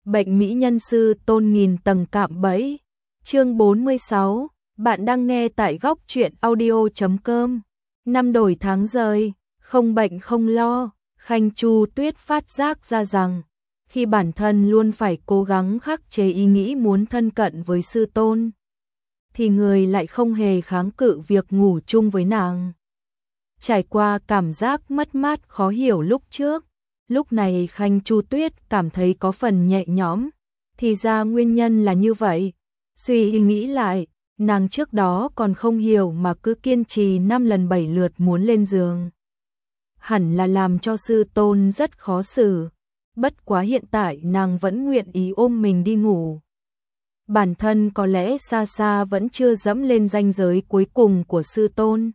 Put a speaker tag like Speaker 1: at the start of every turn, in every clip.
Speaker 1: Bệnh mỹ nhân sư tôn nghìn tầng cạm bẫy. Chương 46, bạn đang nghe tại góc truyện audio.com. Năm đổi tháng rời, không bệnh không lo, Khanh Chu Tuyết phát giác ra rằng, khi bản thân luôn phải cố gắng khắc chế ý nghĩ muốn thân cận với sư tôn, thì người lại không hề kháng cự việc ngủ chung với nàng. Trải qua cảm giác mất mát khó hiểu lúc trước, lúc này Khanh Chu Tuyết cảm thấy có phần nhẹ nhõm, thì ra nguyên nhân là như vậy. Suy nghĩ lại, nàng trước đó còn không hiểu mà cứ kiên trì 5 lần 7 lượt muốn lên giường. Hẳn là làm cho sư tôn rất khó xử, bất quá hiện tại nàng vẫn nguyện ý ôm mình đi ngủ. Bản thân có lẽ xa xa vẫn chưa dẫm lên ranh giới cuối cùng của sư tôn.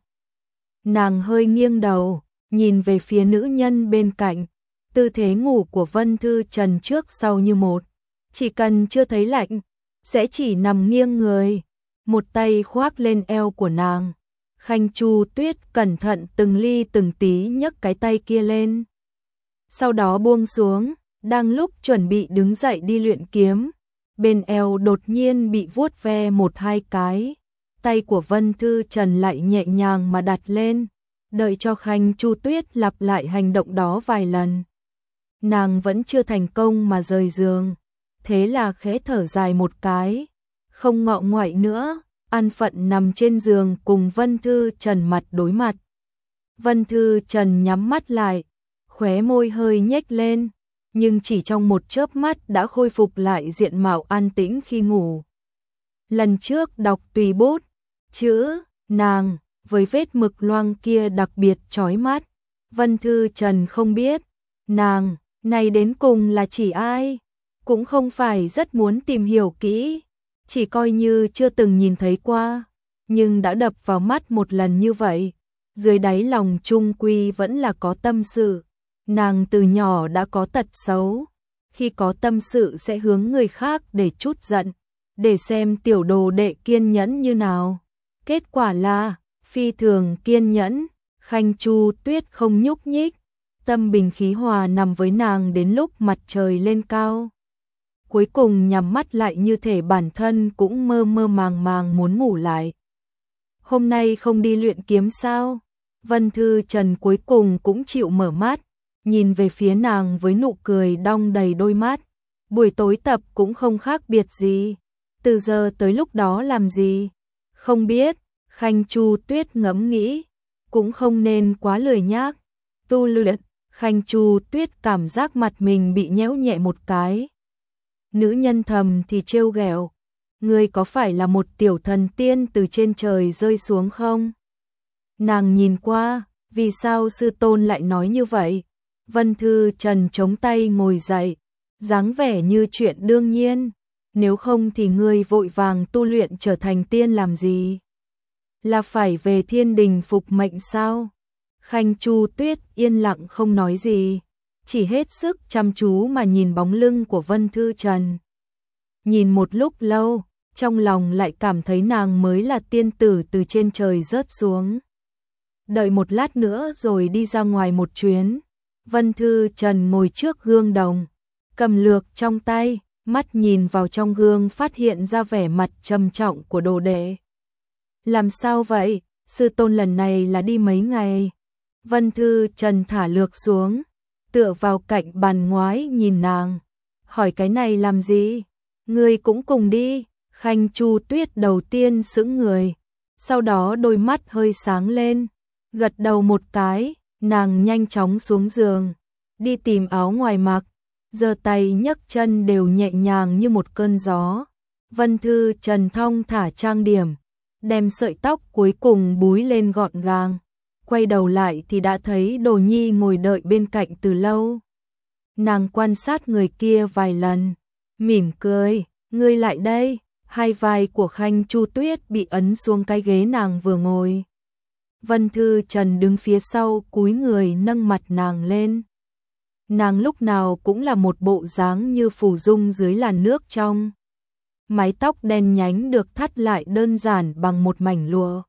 Speaker 1: Nàng hơi nghiêng đầu, nhìn về phía nữ nhân bên cạnh, tư thế ngủ của Vân Thư Trần trước sau như một, chỉ cần chưa thấy lạnh, sẽ chỉ nằm nghiêng người, một tay khoác lên eo của nàng. Khanh Chu Tuyết cẩn thận từng ly từng tí nhấc cái tay kia lên, sau đó buông xuống, đang lúc chuẩn bị đứng dậy đi luyện kiếm, bên eo đột nhiên bị vuốt ve một hai cái, tay của Vân Thư Trần lại nhẹ nhàng mà đặt lên, đợi cho Khanh Chu Tuyết lặp lại hành động đó vài lần. Nàng vẫn chưa thành công mà rời giường, thế là khẽ thở dài một cái, không ngọ ngoại nữa, an phận nằm trên giường cùng Vân Thư Trần mặt đối mặt. Vân Thư Trần nhắm mắt lại, khóe môi hơi nhếch lên, nhưng chỉ trong một chớp mắt đã khôi phục lại diện mạo an tĩnh khi ngủ. Lần trước đọc tùy bút, chữ nàng với vết mực loang kia đặc biệt chói mắt. Vân Thư Trần không biết nàng này đến cùng là chỉ ai, cũng không phải rất muốn tìm hiểu kỹ, chỉ coi như chưa từng nhìn thấy qua, nhưng đã đập vào mắt một lần như vậy, dưới đáy lòng chung quy vẫn là có tâm sự. Nàng từ nhỏ đã có tật xấu, khi có tâm sự sẽ hướng người khác để trút giận, để xem tiểu đồ đệ kiên nhẫn như nào. Kết quả là phi thường kiên nhẫn. Khanh Chu Tuyết không nhúc nhích, tâm bình khí hòa nằm với nàng đến lúc mặt trời lên cao. Cuối cùng nhắm mắt lại như thể bản thân cũng mơ mơ màng màng muốn ngủ lại. Hôm nay không đi luyện kiếm sao? Vân Thư Trần cuối cùng cũng chịu mở mắt, nhìn về phía nàng với nụ cười đong đầy đôi mắt. Buổi tối tập cũng không khác biệt gì, từ giờ tới lúc đó làm gì? Không biết. Khanh Chu Tuyết ngẫm nghĩ, cũng không nên quá lười nhác. Tu luyện. Khanh Chu Tuyết cảm giác mặt mình bị nhéo nhẹ một cái. Nữ nhân thầm thì trêu ghẹo, ngươi có phải là một tiểu thần tiên từ trên trời rơi xuống không? Nàng nhìn qua, vì sao sư tôn lại nói như vậy? Vân Thư Trần chống tay ngồi dậy, dáng vẻ như chuyện đương nhiên, nếu không thì ngươi vội vàng tu luyện trở thành tiên làm gì? Là phải về thiên đình phục mệnh sao? Khanh Chu Tuyết yên lặng không nói gì, chỉ hết sức chăm chú mà nhìn bóng lưng của Vân Thư Trần. Nhìn một lúc lâu, trong lòng lại cảm thấy nàng mới là tiên tử từ trên trời rớt xuống. Đợi một lát nữa rồi đi ra ngoài một chuyến. Vân Thư Trần ngồi trước gương đồng, cầm lược trong tay, mắt nhìn vào trong gương phát hiện ra vẻ mặt trầm trọng của đồ đệ. Làm sao vậy? Sư tôn lần này là đi mấy ngày? Vân Thư Trần thả lược xuống, tựa vào cạnh bàn ngoái nhìn nàng, hỏi cái này làm gì? Ngươi cũng cùng đi. Khanh Chu Tuyết đầu tiên sững người, sau đó đôi mắt hơi sáng lên, gật đầu một cái, nàng nhanh chóng xuống giường, đi tìm áo ngoài mặc, giơ tay nhấc chân đều nhẹ nhàng như một cơn gió. Vân Thư Trần thong thả trang điểm, đem sợi tóc cuối cùng búi lên gọn gàng, quay đầu lại thì đã thấy Đồ Nhi ngồi đợi bên cạnh từ lâu. Nàng quan sát người kia vài lần, mỉm cười, ngươi lại đây. Hai vai của Khanh Chu Tuyết bị ấn xuống cái ghế nàng vừa ngồi. Vân Thư Trần đứng phía sau cúi người nâng mặt nàng lên. Nàng lúc nào cũng là một bộ dáng như phù dung dưới làn nước trong. Mái tóc đen nhánh được thắt lại đơn giản bằng một mảnh lụa,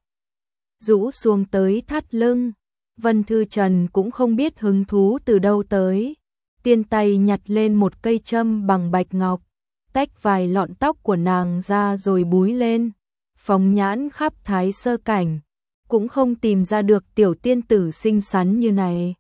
Speaker 1: rũ xuống tới thắt lưng. Vân Thư Trần cũng không biết hứng thú từ đâu tới, tiên tay nhặt lên một cây châm bằng bạch ngọc, tách vài lọn tóc của nàng ra rồi búi lên, phóng nhãn khắp Thái Sơ Cảnh, cũng không tìm ra được tiểu tiên tử xinh xắn như này.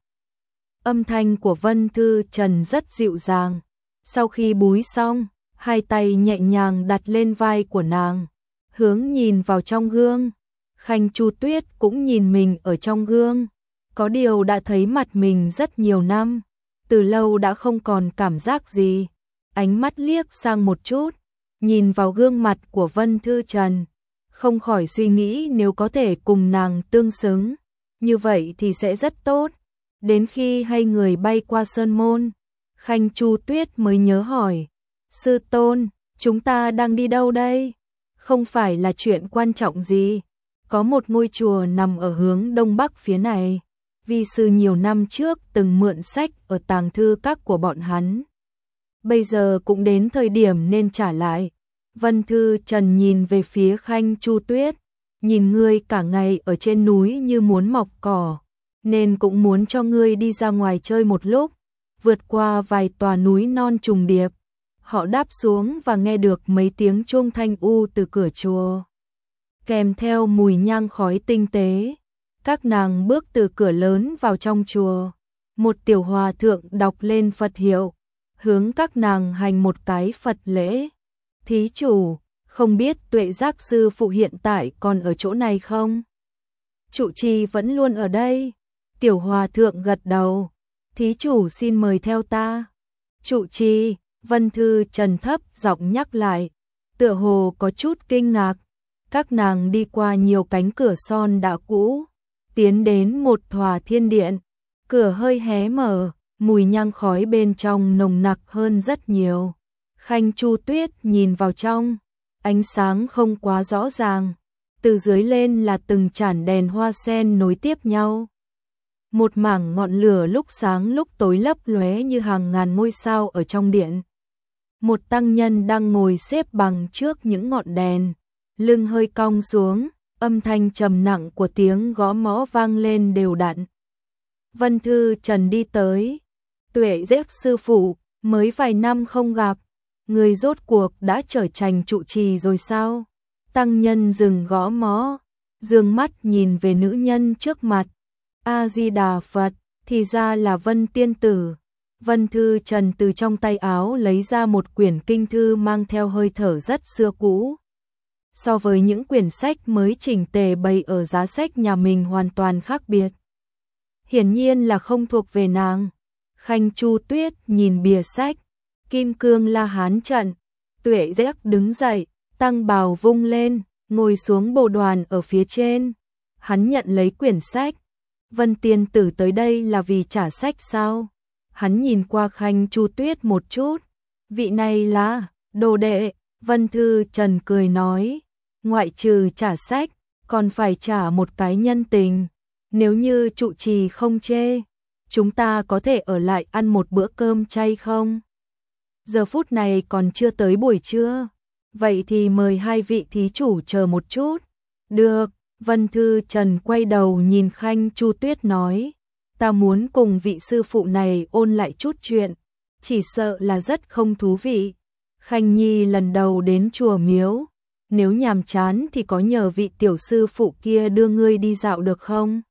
Speaker 1: Âm thanh của Vân Thư Trần rất dịu dàng, sau khi búi xong, hai tay nhẹ nhàng đặt lên vai của nàng, hướng nhìn vào trong gương. Khanh Chu Tuyết cũng nhìn mình ở trong gương, có điều đã thấy mặt mình rất nhiều năm, từ lâu đã không còn cảm giác gì. Ánh mắt liếc sang một chút, nhìn vào gương mặt của Vân Thư Trần, không khỏi suy nghĩ nếu có thể cùng nàng tương xứng, như vậy thì sẽ rất tốt. Đến khi hai người bay qua sơn môn, Khanh Chu Tuyết mới nhớ hỏi, sư tôn, chúng ta đang đi đâu đây? Không phải là chuyện quan trọng gì, có một ngôi chùa nằm ở hướng đông bắc phía này, vi sư nhiều năm trước từng mượn sách ở tàng thư các của bọn hắn. Bây giờ cũng đến thời điểm nên trả lại. Vân Thư Trần nhìn về phía Khanh Chu Tuyết, nhìn ngươi cả ngày ở trên núi như muốn mọc cỏ, nên cũng muốn cho ngươi đi ra ngoài chơi một lúc, vượt qua vài tòa núi non trùng điệp. Họ đáp xuống và nghe được mấy tiếng chuông thanh u từ cửa chùa, kèm theo mùi nhang khói tinh tế. Các nàng bước từ cửa lớn vào trong chùa, một tiểu hòa thượng đọc lên Phật hiệu, hướng các nàng hành một cái Phật lễ. Thí chủ, không biết Tuệ Giác sư phụ hiện tại còn ở chỗ này không? Trụ trì vẫn luôn ở đây. Tiểu hòa thượng gật đầu. Thí chủ xin mời theo ta. Trụ trì, Vân Thư Trần thấp giọng nhắc lại, tựa hồ có chút kinh ngạc. Các nàng đi qua nhiều cánh cửa son đã cũ, tiến đến một tòa thiên điện. Cửa hơi hé mở, mùi nhang khói bên trong nồng nặc hơn rất nhiều. Khanh Chu Tuyết nhìn vào trong, ánh sáng không quá rõ ràng, từ dưới lên là từng chản đèn hoa sen nối tiếp nhau. Một mảng ngọn lửa lúc sáng lúc tối lấp lóe như hàng ngàn ngôi sao ở trong điện. Một tăng nhân đang ngồi xếp bằng trước những ngọn đèn, lưng hơi cong xuống, âm thanh trầm nặng của tiếng gõ mõ vang lên đều đặn. Vân Thư Trần đi tới, Tuệ Giác sư phụ, mới vài năm không gặp, người rốt cuộc đã trở thành trụ trì rồi sao? Tăng nhân dừng gõ mõ, dương mắt nhìn về nữ nhân trước mặt. A Di Đà Phật, thì ra là Vân tiên tử. Vân Thư Trần từ trong tay áo lấy ra một quyển kinh thư mang theo hơi thở rất xưa cũ. So với những quyển sách mới chỉnh tề bày ở giá sách nhà mình hoàn toàn khác biệt. Hiển nhiên là không thuộc về nàng. Khanh Chu Tuyết nhìn bìa sách, Kim Cương La Hán trận. Tuệ Giác đứng dậy, tăng bào vung lên, ngồi xuống bồ đoàn ở phía trên. Hắn nhận lấy quyển sách. Vân tiên tử tới đây là vì trả sách sao? Hắn nhìn qua Khanh Chu Tuyết một chút. Vị này là đồ đệ. Vân Thư Trần cười nói, ngoại trừ trả sách, còn phải trả một cái nhân tình. Nếu như trụ trì không chê, chúng ta có thể ở lại ăn một bữa cơm chay không? Giờ phút này còn chưa tới buổi trưa. Vậy thì mời hai vị thí chủ chờ một chút. Được. Vân Thư Trần quay đầu nhìn Khanh Chu Tuyết nói, ta muốn cùng vị sư phụ này ôn lại chút chuyện, chỉ sợ là rất không thú vị. Khanh Nhi lần đầu đến chùa miếu, nếu nhàm chán thì có nhờ vị tiểu sư phụ kia đưa ngươi đi dạo được không?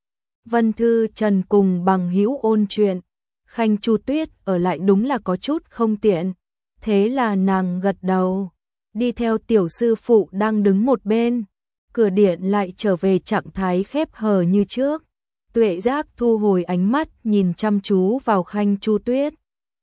Speaker 1: Vân Thư Trần cùng bằng hữu ôn chuyện, Khanh Chu Tuyết ở lại đúng là có chút không tiện, thế là nàng gật đầu, đi theo tiểu sư phụ đang đứng một bên. Cửa điện lại trở về trạng thái khép hờ như trước. Tuệ Giác thu hồi ánh mắt nhìn chăm chú vào Khanh Chu Tuyết.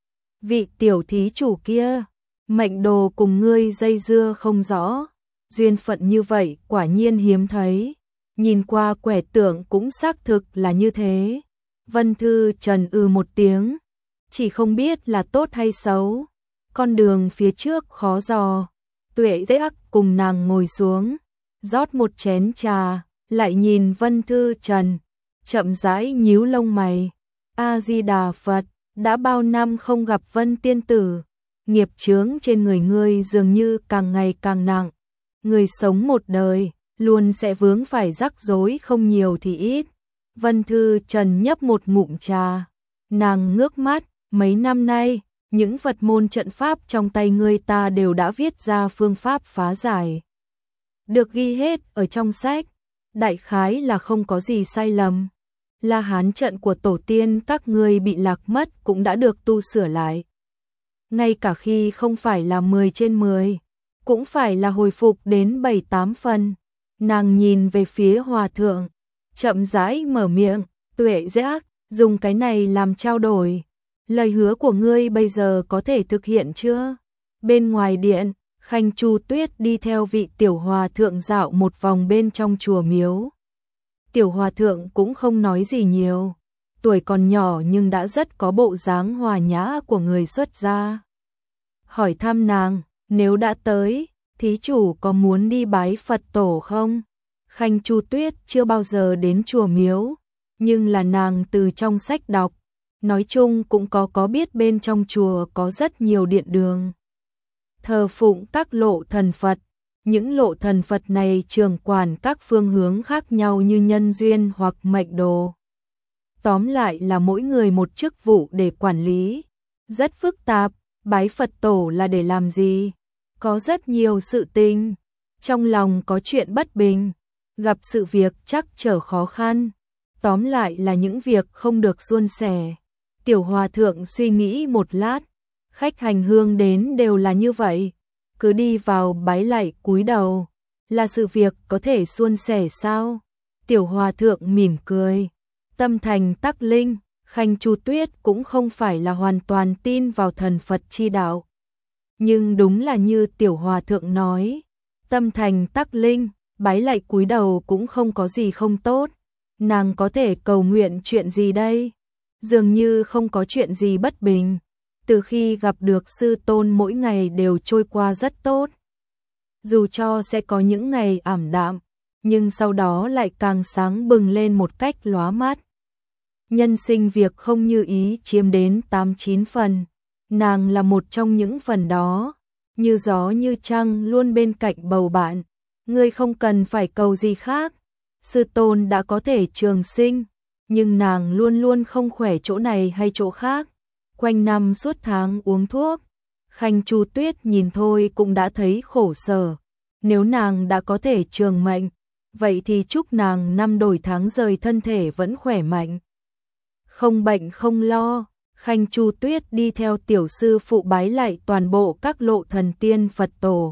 Speaker 1: Vị tiểu thí chủ kia, mệnh đồ cùng ngươi dây dưa không rõ, duyên phận như vậy quả nhiên hiếm thấy. Nhìn qua quẻ tượng cũng xác thực là như thế. Vân Thư Trần một tiếng, chỉ không biết là tốt hay xấu. Con đường phía trước khó dò. Tuệ Giác cùng nàng ngồi xuống, rót một chén trà, lại nhìn Vân Thư Trần, chậm rãi nhíu lông mày. A Di Đà Phật, đã bao năm không gặp Vân tiên tử, nghiệp chướng trên người ngươi dường như càng ngày càng nặng. Người sống một đời, luôn sẽ vướng phải rắc rối không nhiều thì ít. Vân Thư Trần nhấp một ngụm trà, nàng ngước mắt, mấy năm nay, những Phật môn trận pháp trong tay ngươi ta đều đã viết ra phương pháp phá giải. Được ghi hết ở trong sách, đại khái là không có gì sai lầm. La Hán trận của tổ tiên các ngươi bị lạc mất cũng đã được tu sửa lại. Ngay cả khi không phải là 10 trên 10, cũng phải là hồi phục đến 7-8 phần. Nàng nhìn về phía hòa thượng, chậm rãi mở miệng, Tuệ Giác, dùng cái này làm trao đổi. Lời hứa của ngươi bây giờ có thể thực hiện chưa? Bên ngoài điện, Khanh Chu Tuyết đi theo vị tiểu hòa thượng dạo một vòng bên trong chùa miếu. Tiểu hòa thượng cũng không nói gì nhiều, tuổi còn nhỏ nhưng đã rất có bộ dáng hòa nhã của người xuất gia. Hỏi thăm nàng, nếu đã tới, thí chủ có muốn đi bái Phật tổ không? Khanh Chu Tuyết chưa bao giờ đến chùa miếu, nhưng là nàng từ trong sách đọc, nói chung cũng có biết bên trong chùa có rất nhiều điện đường. Thờ phụng các lộ thần Phật, những lộ thần Phật này trưởng quản các phương hướng khác nhau như nhân duyên hoặc mệnh đồ. Tóm lại là mỗi người một chức vụ để quản lý, rất phức tạp. Bái Phật tổ là để làm gì? Có rất nhiều sự tình, trong lòng có chuyện bất bình, gặp sự việc trắc trở khó khăn, tóm lại là những việc không được suôn sẻ. Tiểu hòa thượng suy nghĩ một lát, khách hành hương đến đều là như vậy, cứ đi vào bái lạy cúi đầu, là sự việc có thể suôn sẻ sao? Tiểu hòa thượng mỉm cười, tâm thành tắc linh. Khanh Chu Tuyết cũng không phải là hoàn toàn tin vào thần Phật chi đạo. Nhưng đúng là như tiểu hòa thượng nói, tâm thành tắc linh, bái lạy cúi đầu cũng không có gì không tốt. Nàng có thể cầu nguyện chuyện gì đây? Dường như không có chuyện gì bất bình. Từ khi gặp được sư tôn mỗi ngày đều trôi qua rất tốt. Dù cho sẽ có những ngày ảm đạm, nhưng sau đó lại càng sáng bừng lên một cách lóa mắt. Nhân sinh việc không như ý chiếm đến 8-9 phần, nàng là một trong những phần đó, như gió như trăng luôn bên cạnh bầu bạn, ngươi không cần phải cầu gì khác, sư tôn đã có thể trường sinh, nhưng nàng luôn luôn không khỏe chỗ này hay chỗ khác, quanh năm suốt tháng uống thuốc. Khanh Chu Tuyết nhìn thôi cũng đã thấy khổ sở, nếu nàng đã có thể trường mệnh, vậy thì chúc nàng năm đổi tháng rời thân thể vẫn khỏe mạnh. Không bệnh không lo, Khanh Chu Tuyết đi theo tiểu sư phụ bái lạy toàn bộ các lộ thần tiên Phật tổ.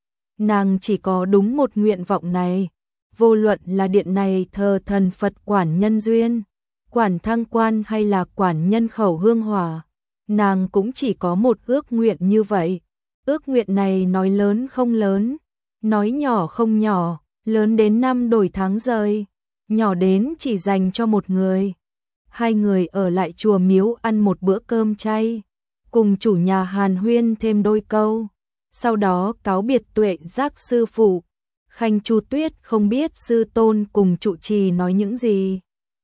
Speaker 1: Nàng chỉ có đúng một nguyện vọng này, vô luận là điện này thờ thần Phật quản nhân duyên, quản thăng quan hay là quản nhân khẩu hương hỏa, nàng cũng chỉ có một ước nguyện như vậy. Ước nguyện này nói lớn không lớn, nói nhỏ không nhỏ, lớn đến năm đổi tháng rời, nhỏ đến chỉ dành cho một người. Hai người ở lại chùa miếu ăn một bữa cơm chay, cùng chủ nhà hàn huyên thêm đôi câu, sau đó cáo biệt Tuệ Giác sư phụ. Khanh Chu Tuyết không biết sư tôn cùng trụ trì nói những gì.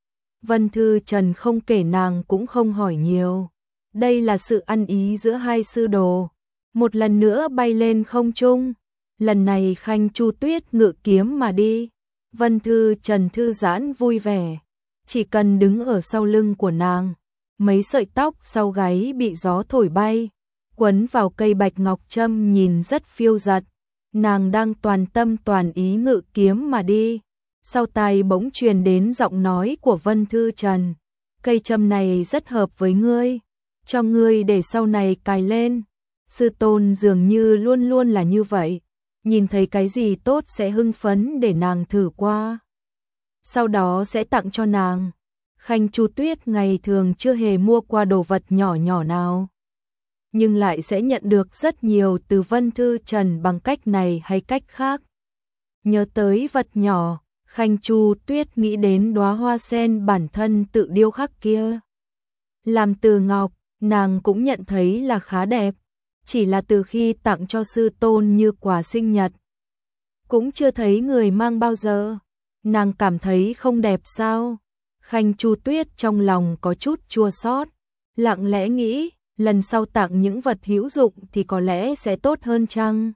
Speaker 1: Vân Thư Trần không kể, nàng cũng không hỏi nhiều. Đây là sự ăn ý giữa hai sư đồ. Một lần nữa bay lên không trung. Lần này Khanh Chu Tuyết ngự kiếm mà đi. Vân Thư Trần thư giãn vui vẻ. Chỉ cần đứng ở sau lưng của nàng, mấy sợi tóc sau gáy bị gió thổi bay, quấn vào cây bạch ngọc trâm nhìn rất phiêu dật. Nàng đang toàn tâm toàn ý ngự kiếm mà đi. Sau tai bỗng truyền đến giọng nói của Vân Thư Trần. Cây trâm này rất hợp với ngươi, cho ngươi để sau này cài lên. Sư tôn dường như luôn luôn là như vậy, nhìn thấy cái gì tốt sẽ hưng phấn để nàng thử qua, sau đó sẽ tặng cho nàng. Khanh Chu Tuyết ngày thường chưa hề mua qua đồ vật nhỏ nhỏ nào, nhưng lại sẽ nhận được rất nhiều từ Vân Thư Trần bằng cách này hay cách khác. Nhớ tới vật nhỏ, Khanh Chu Tuyết nghĩ đến đóa hoa sen bản thân tự điêu khắc kia. Làm từ ngọc, nàng cũng nhận thấy là khá đẹp, chỉ là từ khi tặng cho sư tôn như quà sinh nhật, cũng chưa thấy người mang bao giờ. Nàng cảm thấy không đẹp sao? Khanh Chu Tuyết trong lòng có chút chua xót, lặng lẽ nghĩ, lần sau tặng những vật hữu dụng thì có lẽ sẽ tốt hơn chăng?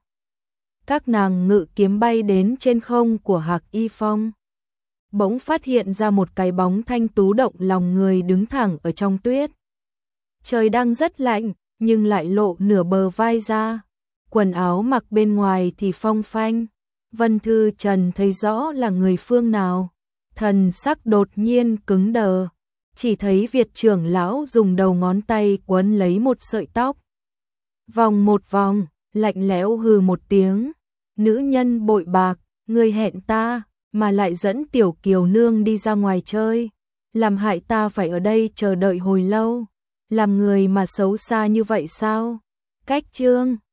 Speaker 1: Các nàng ngự kiếm bay đến trên không của Hạc Y Phong. Bỗng phát hiện ra một cái bóng thanh tú động lòng người đứng thẳng ở trong tuyết. Trời đang rất lạnh, nhưng lại lộ nửa bờ vai ra. Quần áo mặc bên ngoài thì phong phanh. Vân Thư Trần thấy rõ là người phương nào. Thần sắc đột nhiên cứng đờ. Chỉ thấy Việt trưởng lão dùng đầu ngón tay quấn lấy một sợi tóc. Vòng một vòng, lạnh lẽo hừ một tiếng. Nữ nhân bội bạc, ngươi hẹn ta, mà lại dẫn tiểu kiều nương đi ra ngoài chơi. Làm hại ta phải ở đây chờ đợi hồi lâu. Làm người mà xấu xa như vậy sao? Cách chương